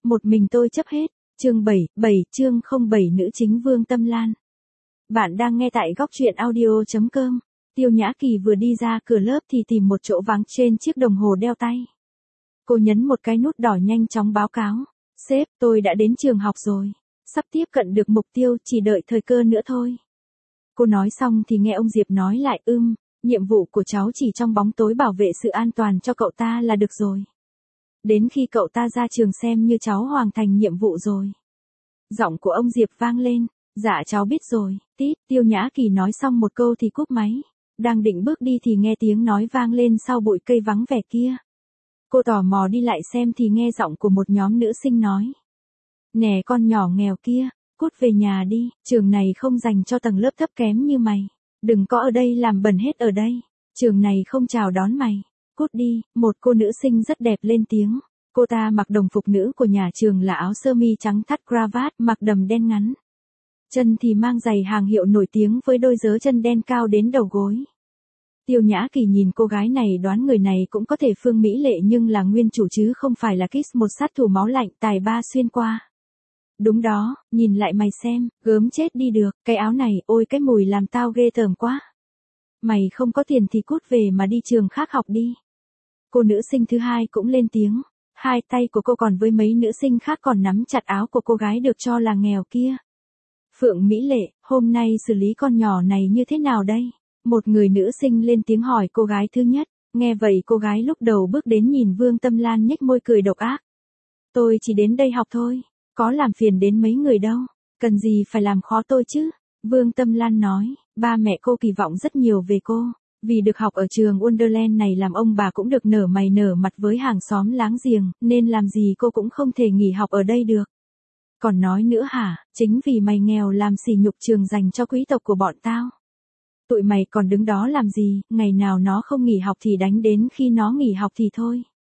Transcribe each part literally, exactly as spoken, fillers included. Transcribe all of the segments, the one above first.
một mình tôi chấp hết. Chương bảy, bảy chương không bảy nữ chính Vương Tâm Lan. Bạn đang nghe tại góc truyện audio chấm com. Tiêu Nhã Kỳ vừa đi ra cửa lớp thì tìm một chỗ vắng trên chiếc đồng hồ đeo tay. Cô nhấn một cái nút đỏ nhanh chóng báo cáo. Sếp, tôi đã đến trường học rồi. Sắp tiếp cận được mục tiêu, chỉ đợi thời cơ nữa thôi. Cô nói xong thì nghe ông Diệp nói lại ưm, nhiệm vụ của cháu chỉ trong bóng tối bảo vệ sự an toàn cho cậu ta là được rồi. Đến khi cậu ta ra trường xem như cháu hoàn thành nhiệm vụ rồi. Giọng của ông Diệp vang lên. Dạ cháu biết rồi, tít. Tiêu Nhã Kỳ nói xong một câu thì cúp máy. Đang định bước đi thì nghe tiếng nói vang lên sau bụi cây vắng vẻ kia. Cô tò mò đi lại xem thì nghe giọng của một nhóm nữ sinh nói. Nè con nhỏ nghèo kia, cút về nhà đi, trường này không dành cho tầng lớp thấp kém như mày. Đừng có ở đây làm bẩn hết ở đây, trường này không chào đón mày. Cút đi, một cô nữ sinh rất đẹp lên tiếng. Cô ta mặc đồng phục nữ của nhà trường là áo sơ mi trắng thắt cravat, mặc đầm đen ngắn. Chân thì mang giày hàng hiệu nổi tiếng với đôi giớ chân đen cao đến đầu gối. Tiêu Nhã Kỳ nhìn cô gái này đoán người này cũng có thể Phương Mỹ Lệ nhưng là nguyên chủ chứ không phải là Kiss, một sát thủ máu lạnh tài ba xuyên qua. Đúng đó, nhìn lại mày xem, gớm chết đi được, cái áo này, ôi cái mùi làm tao ghê tởm quá. Mày không có tiền thì cút về mà đi trường khác học đi. Cô nữ sinh thứ hai cũng lên tiếng, hai tay của cô còn với mấy nữ sinh khác còn nắm chặt áo của cô gái được cho là nghèo kia. Phượng Mỹ Lệ, hôm nay xử lý con nhỏ này như thế nào đây? Một người nữ sinh lên tiếng hỏi cô gái thứ nhất, nghe vậy cô gái lúc đầu bước đến nhìn Vương Tâm Lan nhếch môi cười độc ác. Tôi chỉ đến đây học thôi, có làm phiền đến mấy người đâu, cần gì phải làm khó tôi chứ? Vương Tâm Lan nói, ba mẹ cô kỳ vọng rất nhiều về cô, vì được học ở trường Wonderland này làm ông bà cũng được nở mày nở mặt với hàng xóm láng giềng, nên làm gì cô cũng không thể nghỉ học ở đây được. Còn nói nữa hả, chính vì mày nghèo làm sỉ nhục trường dành cho quý tộc của bọn tao. Tụi mày còn đứng đó làm gì, ngày nào nó không nghỉ học thì đánh đến khi nó nghỉ học thì thôi.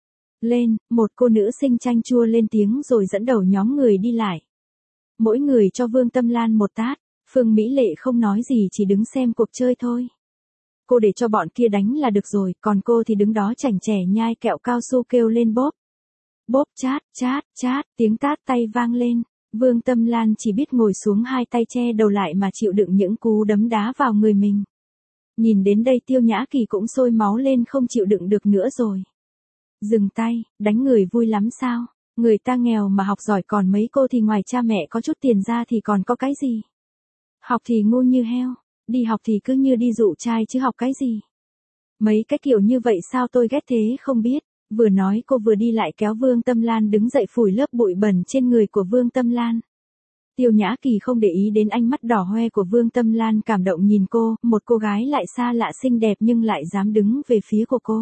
Lên, một cô nữ sinh chanh chua lên tiếng rồi dẫn đầu nhóm người đi lại. Mỗi người cho Vương Tâm Lan một tát, Phương Mỹ Lệ không nói gì chỉ đứng xem cuộc chơi thôi. Cô để cho bọn kia đánh là được rồi, còn cô thì đứng đó chảnh chẻ nhai kẹo cao su kêu lên bóp. Bóp chát, chát, chát, tiếng tát tay vang lên. Vương Tâm Lan chỉ biết ngồi xuống hai tay che đầu lại mà chịu đựng những cú đấm đá vào người mình. Nhìn đến đây Tiêu Nhã Kỳ cũng sôi máu lên không chịu đựng được nữa rồi. Dừng tay, đánh người vui lắm sao? Người ta nghèo mà học giỏi, còn mấy cô thì ngoài cha mẹ có chút tiền ra thì còn có cái gì? Học thì ngu như heo, đi học thì cứ như đi dụ trai chứ học cái gì? Mấy cái kiểu như vậy sao tôi ghét thế không biết. Vừa nói cô vừa đi lại kéo Vương Tâm Lan đứng dậy phủi lớp bụi bẩn trên người của Vương Tâm Lan. Tiêu Nhã Kỳ không để ý đến ánh mắt đỏ hoe của Vương Tâm Lan, cảm động nhìn cô, một cô gái lại xa lạ xinh đẹp nhưng lại dám đứng về phía của cô.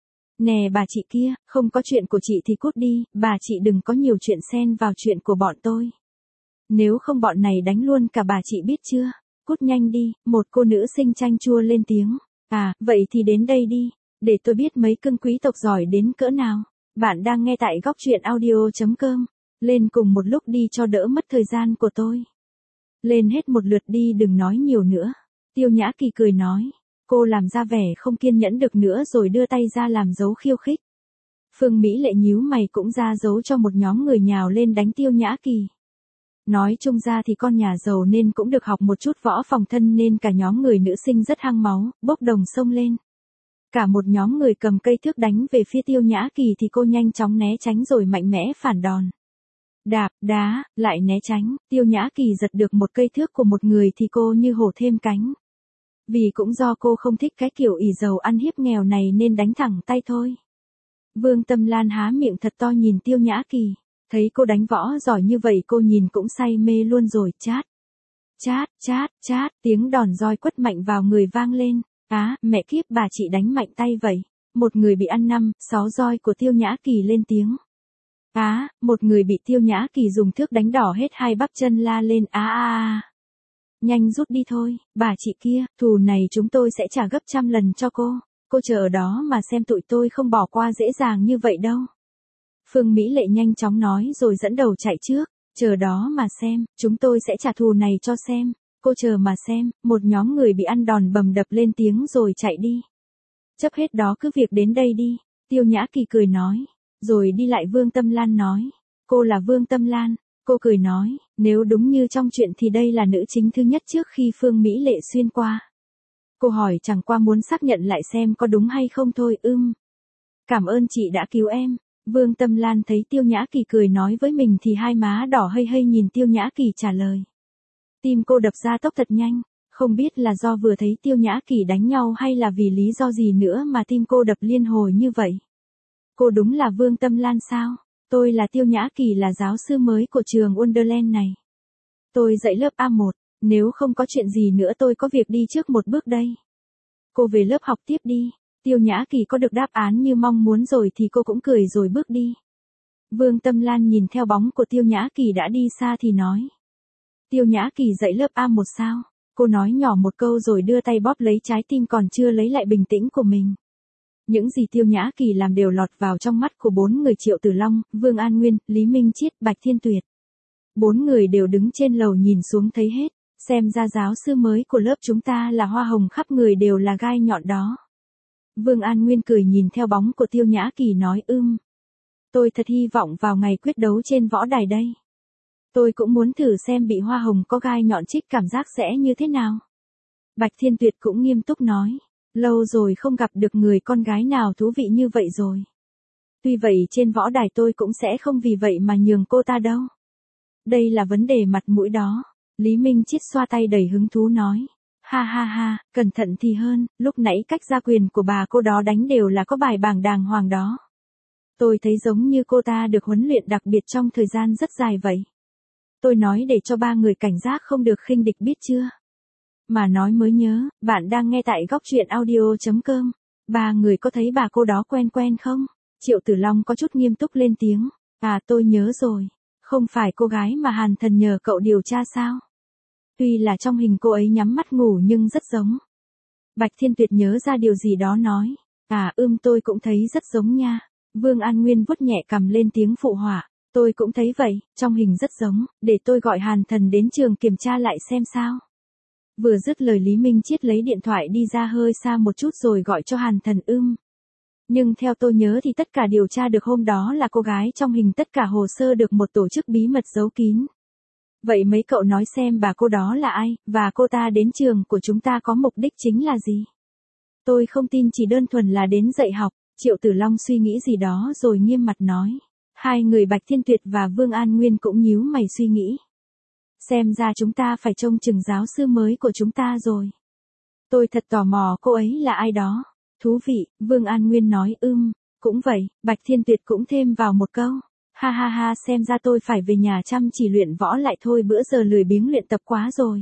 Nè bà chị kia, không có chuyện của chị thì cút đi, bà chị đừng có nhiều chuyện xen vào chuyện của bọn tôi. Nếu không bọn này đánh luôn cả bà chị biết chưa, cút nhanh đi, một cô nữ sinh chanh chua lên tiếng. À, vậy thì đến đây đi. Để tôi biết mấy cưng quý tộc giỏi đến cỡ nào. Bạn đang nghe tại góc truyện audio chấm com. Lên cùng một lúc đi cho đỡ mất thời gian của tôi. Lên hết một lượt đi, đừng nói nhiều nữa. Tiêu Nhã Kỳ cười nói. Cô làm ra vẻ không kiên nhẫn được nữa rồi đưa tay ra làm dấu khiêu khích. Phương Mỹ Lệ nhíu mày cũng ra dấu cho một nhóm người nhào lên đánh Tiêu Nhã Kỳ. Nói chung ra thì con nhà giàu nên cũng được học một chút võ phòng thân nên cả nhóm người nữ sinh rất hăng máu, bốc đồng xông lên. Cả một nhóm người cầm cây thước đánh về phía Tiêu Nhã Kỳ thì cô nhanh chóng né tránh rồi mạnh mẽ phản đòn. Đạp, đá, lại né tránh, Tiêu Nhã Kỳ giật được một cây thước của một người thì cô như hổ thêm cánh. Vì cũng do cô không thích cái kiểu ỷ giàu ăn hiếp nghèo này nên đánh thẳng tay thôi. Vương Tâm Lan há miệng thật to nhìn Tiêu Nhã Kỳ, thấy cô đánh võ giỏi như vậy cô nhìn cũng say mê luôn rồi. Chát, chát, chát, chát, tiếng đòn roi quất mạnh vào người vang lên. Á, à, mẹ kiếp bà chị đánh mạnh tay vậy. Một người bị ăn năm, sáu roi của Tiêu Nhã Kỳ lên tiếng. Á, à, một người bị Tiêu Nhã Kỳ dùng thước đánh đỏ hết hai bắp chân la lên. Á à, à, à. Nhanh rút đi thôi, bà chị kia, thù này chúng tôi sẽ trả gấp trăm lần cho cô. Cô chờ ở đó mà xem, tụi tôi không bỏ qua dễ dàng như vậy đâu. Phương Mỹ Lệ nhanh chóng nói rồi dẫn đầu chạy trước. Chờ đó mà xem, chúng tôi sẽ trả thù này cho xem. Cô chờ mà xem, một nhóm người bị ăn đòn bầm đập lên tiếng rồi chạy đi. Chấp hết đó cứ việc đến đây đi, Tiêu Nhã Kỳ cười nói. Rồi đi lại Vương Tâm Lan nói. Cô là Vương Tâm Lan. Cô cười nói, nếu đúng như trong chuyện thì đây là nữ chính thứ nhất trước khi Phương Mỹ Lệ xuyên qua. Cô hỏi chẳng qua muốn xác nhận lại xem có đúng hay không thôi. Ưm. Cảm ơn chị đã cứu em. Vương Tâm Lan thấy Tiêu Nhã Kỳ cười nói với mình thì hai má đỏ hây hây nhìn Tiêu Nhã Kỳ trả lời. Tim cô đập ra tốc thật nhanh, không biết là do vừa thấy Tiêu Nhã Kỳ đánh nhau hay là vì lý do gì nữa mà tim cô đập liên hồi như vậy. Cô đúng là Vương Tâm Lan sao? Tôi là Tiêu Nhã Kỳ, là giáo sư mới của trường Wonderland này. Tôi dạy lớp A một, nếu không có chuyện gì nữa tôi có việc đi trước một bước đây. Cô về lớp học tiếp đi. Tiêu Nhã Kỳ có được đáp án như mong muốn rồi thì cô cũng cười rồi bước đi. Vương Tâm Lan nhìn theo bóng của Tiêu Nhã Kỳ đã đi xa thì nói. Tiêu Nhã Kỳ dạy lớp A một sao? Cô nói nhỏ một câu rồi đưa tay bóp lấy trái tim còn chưa lấy lại bình tĩnh của mình. Những gì Tiêu Nhã Kỳ làm đều lọt vào trong mắt của bốn người: Triệu Tử Long, Vương An Nguyên, Lý Minh Chiết, Bạch Thiên Tuyệt. Bốn người đều đứng trên lầu nhìn xuống thấy hết, xem ra giáo sư mới của lớp chúng ta là hoa hồng khắp người đều là gai nhọn đó. Vương An Nguyên cười nhìn theo bóng của Tiêu Nhã Kỳ nói ưm. Tôi thật hy vọng vào ngày quyết đấu trên võ đài đây. Tôi cũng muốn thử xem bị hoa hồng có gai nhọn chích cảm giác sẽ như thế nào. Bạch Thiên Tuyệt cũng nghiêm túc nói. Lâu rồi không gặp được người con gái nào thú vị như vậy rồi. Tuy vậy trên võ đài tôi cũng sẽ không vì vậy mà nhường cô ta đâu. Đây là vấn đề mặt mũi đó. Lý Minh Chiết xoa tay đầy hứng thú nói. Ha ha ha, cẩn thận thì hơn, lúc nãy cách gia quyền của bà cô đó đánh đều là có bài bảng đàng hoàng đó. Tôi thấy giống như cô ta được huấn luyện đặc biệt trong thời gian rất dài vậy. Tôi nói để cho ba người cảnh giác không được khinh địch biết chưa? Mà nói mới nhớ, bạn đang nghe tại góc truyện audio chấm com. Ba người có thấy bà cô đó quen quen không? Triệu Tử Long có chút nghiêm túc lên tiếng. À, tôi nhớ rồi. Không phải cô gái mà Hàn Thần nhờ cậu điều tra sao? Tuy là trong hình cô ấy nhắm mắt ngủ nhưng rất giống. Bạch Thiên Tuyệt nhớ ra điều gì đó nói. À ưm tôi cũng thấy rất giống nha. Vương An Nguyên vuốt nhẹ cằm lên tiếng phụ họa. Tôi cũng thấy vậy, trong hình rất giống, để tôi gọi Hàn Thần đến trường kiểm tra lại xem sao. Vừa dứt lời Lý Minh Chiết lấy điện thoại đi ra hơi xa một chút rồi gọi cho Hàn Thần. Ưm. Nhưng theo tôi nhớ thì tất cả điều tra được hôm đó là cô gái trong hình, tất cả hồ sơ được một tổ chức bí mật giấu kín. Vậy mấy cậu nói xem bà cô đó là ai, và cô ta đến trường của chúng ta có mục đích chính là gì? Tôi không tin chỉ đơn thuần là đến dạy học. Triệu Tử Long suy nghĩ gì đó rồi nghiêm mặt nói. Hai người Bạch Thiên Tuyệt và Vương An Nguyên cũng nhíu mày suy nghĩ. Xem ra chúng ta phải trông chừng giáo sư mới của chúng ta rồi. Tôi thật tò mò cô ấy là ai đó. Thú vị, Vương An Nguyên nói. Ưm, cũng vậy, Bạch Thiên Tuyệt cũng thêm vào một câu. Ha ha ha, xem ra tôi phải về nhà chăm chỉ luyện võ lại thôi, bữa giờ lười biếng luyện tập quá rồi.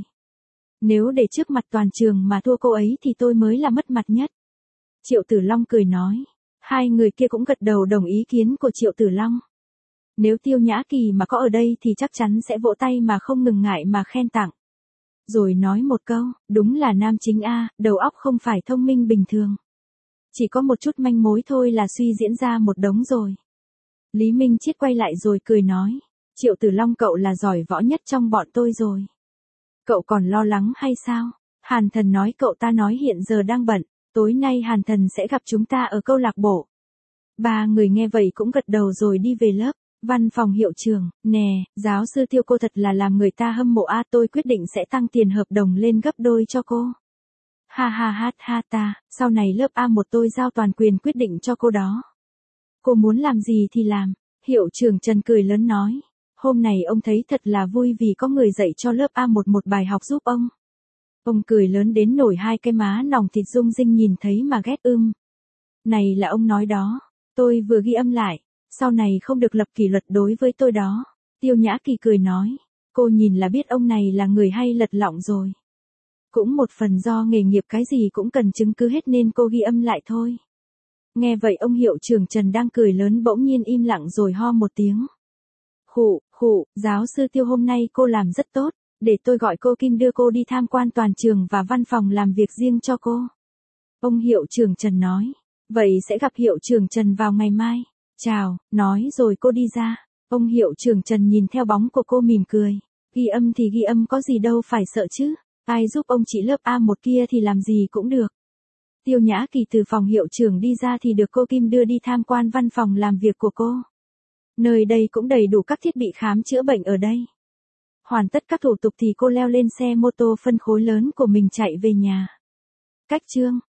Nếu để trước mặt toàn trường mà thua cô ấy thì tôi mới là mất mặt nhất. Triệu Tử Long cười nói. Hai người kia cũng gật đầu đồng ý kiến của Triệu Tử Long. Nếu Tiêu Nhã Kỳ mà có ở đây thì chắc chắn sẽ vỗ tay mà không ngừng ngại mà khen tặng. Rồi nói một câu, đúng là nam chính A, đầu óc không phải thông minh bình thường. Chỉ có một chút manh mối thôi là suy diễn ra một đống rồi. Lý Minh Chiết quay lại rồi cười nói. Triệu Tử Long, cậu là giỏi võ nhất trong bọn tôi rồi. Cậu còn lo lắng hay sao? Hàn Thần nói cậu ta nói hiện giờ đang bận, tối nay Hàn Thần sẽ gặp chúng ta ở câu lạc bộ. Ba người nghe vậy cũng gật đầu rồi đi về lớp. Văn phòng hiệu trưởng. Nè, giáo sư Tiêu, cô thật là làm người ta hâm mộ a, tôi quyết định sẽ tăng tiền hợp đồng lên gấp đôi cho cô. Ha ha ha ha ta, sau này lớp A một tôi giao toàn quyền quyết định cho cô đó. Cô muốn làm gì thì làm. Hiệu trưởng Trần cười lớn nói. Hôm nay ông thấy thật là vui vì có người dạy cho lớp A một một bài học giúp ông. Ông cười lớn đến nổi hai cái má nòng thịt rung rinh nhìn thấy mà ghét. Ưm. Này là ông nói đó. Tôi vừa ghi âm lại. Sau này không được lập kỷ luật đối với tôi đó. Tiêu Nhã Kỳ cười nói. Cô nhìn là biết ông này là người hay lật lọng rồi. Cũng một phần do nghề nghiệp cái gì cũng cần chứng cứ hết nên cô ghi âm lại thôi. Nghe vậy ông hiệu trưởng Trần đang cười lớn bỗng nhiên im lặng rồi ho một tiếng. Khụ, khụ, giáo sư Tiêu, hôm nay cô làm rất tốt, để tôi gọi cô Kim đưa cô đi tham quan toàn trường và văn phòng làm việc riêng cho cô. Ông hiệu trưởng Trần nói. Vậy sẽ gặp hiệu trưởng Trần vào ngày mai. Chào, nói rồi cô đi ra. Ông hiệu trưởng Trần nhìn theo bóng của cô mỉm cười. Ghi âm thì ghi âm, có gì đâu phải sợ chứ. Ai giúp ông chị lớp A một kia thì làm gì cũng được. Tiêu Nhã Kỳ từ phòng hiệu trưởng đi ra thì được cô Kim đưa đi tham quan văn phòng làm việc của cô. Nơi đây cũng đầy đủ các thiết bị khám chữa bệnh ở đây. Hoàn tất các thủ tục thì cô leo lên xe mô tô phân khối lớn của mình chạy về nhà. Cách Chương